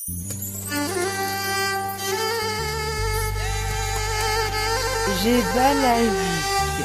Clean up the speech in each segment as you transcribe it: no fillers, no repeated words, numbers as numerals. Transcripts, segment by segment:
جبال عيد.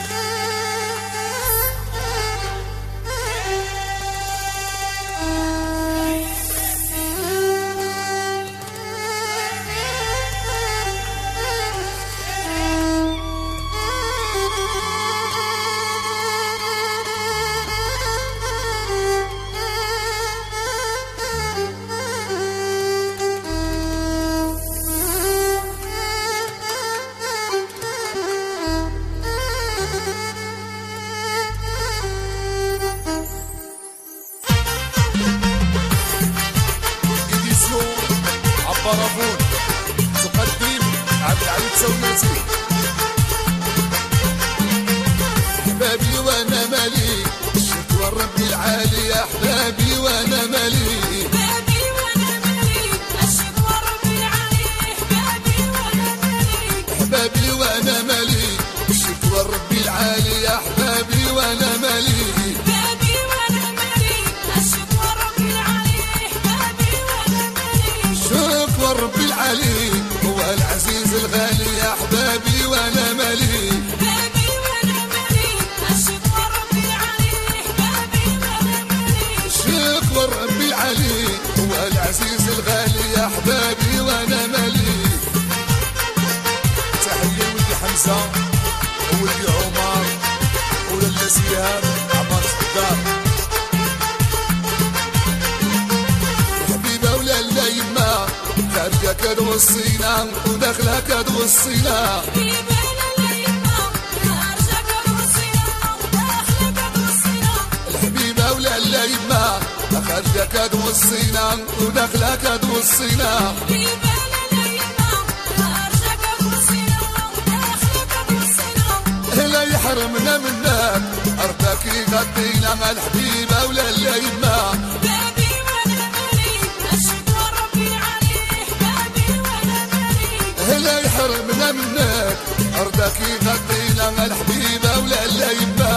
برافون تقدم عبد العزيز سوناتي. احبابي وانا مالي الشكوى ربي العالي، يا احبابي وانا مالي، احبابي وانا مالي الشكوى ربي العالي، احبابي وانا مالي، احبابي وانا مالي الشكوى ربي العالي، يا احبابي وانا مالي، احبابي وانا مالي الشكوى ربي العالي، احبابي وانا مالي، شكوى ربي العالي هو العزيز الغالي، يا احبابي وانا مالي، احبابي وانا مالي الشكوى ربي العالي، احبابي وانا مالي، شكوى ربي العالي هو العزيز الغالي، يا احبابي وانا مالي. تحية ولدي حمزة وولدي عمر ولالا سيهاب عمر الدار، حبيبة ولالا يما خارجة كتوصينا وداخلة كتوصينا، حبيبة لالا يما خارجة كتوصينا وداخلة كتوصينا، الحبيبة ولالا يما خارجة كتوصينا وداخلة كتوصينا، حبيبة لالا يما خارجة كتوصينا وداخلة كتوصينا، لا يحرمنا منك أرضك يغطينا، الحبيبة ولالا يما احبابي وانا مالي الشكوى ربي العالي، احبابي وانا مالي، لا يحرمنا منك أرضك يغطينا، الحبيبة ولالا يما.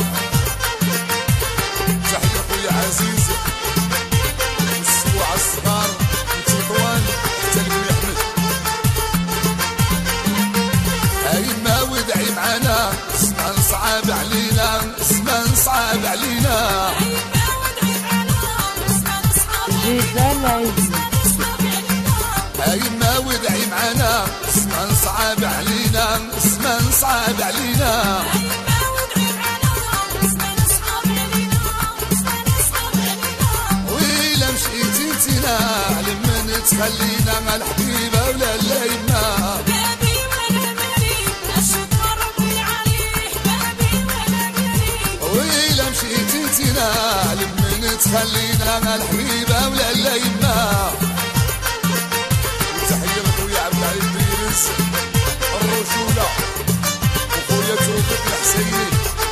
تحية خويا عزيز السوعة الصغار من تطوان حتى لبني أحمد، أيما ودعي معانا زمان صعاب علينا، زمان صعاب علينا، أيما وادعي معانا زمان صعاب جبال عيد. صعاب علينا، أيما ودعي معانا زمان صعاب علينا، زمان صعاب علينا، أيما وادعي معانا زمان صعاب علينا، زمان صعاب علينا، ويلا مشيتي انتينا لمن تخلينا، الحبيبة ولالا يما، احبابي وانا مالي الشكوى ربي العالي، احبابي وانا مالي، ويلا مشيتي انتينا لمن تخلينا، الحبيبة ولالا يما. وتحية لخويا عبد العزيز دريس الرجولة وخويا توفيق الحسيني،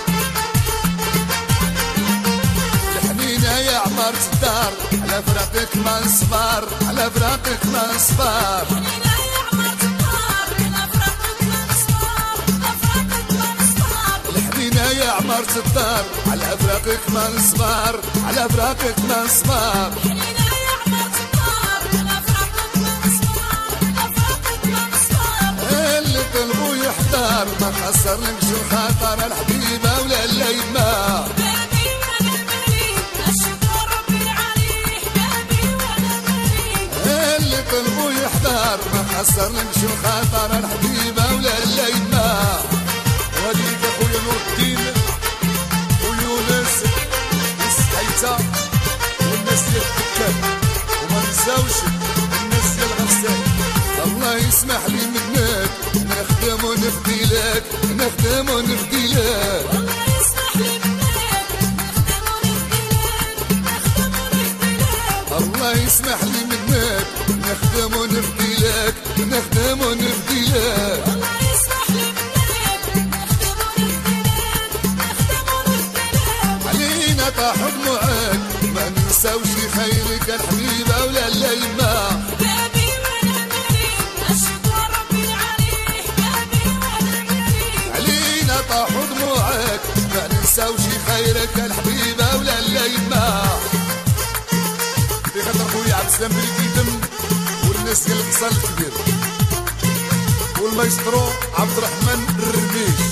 الحنينة يا عمارة الدار على فراقك ما نصبر، على فراقك ما نصبر، حنينة يا عمارة الدار على فراقك ما نصبر، على فراقك ما نصبر، الحنينة يا عمارة الدار على فراقك ما نصبر، على فراقك ما نصبر، حنينة يا عمارة الدار على فراقك ما نصبر، على فراقك ما نصبر، اللي قلبه يحضر ما خسرلكش الخاطر، الحبيبة ولالا يما، احبابي وانا مالي الشكوى ربي العالي، احبابي وانا مالي، اللي قلبه يحضر ما خسرلكش الخاطر، الحبيبة ولالا يما. وهذيك اخويا نور الدين ويونس والسحيتة والناس ديال الدكان، وما نساوش الناس ديال غسان، الله يسمح لي منك نخدم ونفدي لك، نخدم ونفدي لك، والله يسمح لي منك نخدم ونفدي لك، نخدم ونفدي لك، الله يسمح لي منك نخدم ونفدي لك، نخدم ونفدي لك، والله يسمح لي منك نخدم ونفدي لك، نخدم ونفدي لك، علينا طاح دموعك ما ننساوش خيرك، الحبيبة ولالا يما، احبابي وانا مالي الشكوى ربي العالي، احبابي وانا مالي، علينا طاح دموعك ما ننساوش خيرك، الحبيبة ولالا يما. بخاطر خويا عبد السلام بن كيدم الناس ديال القصر الكبير والمايسترو عبد الرحمن الرميش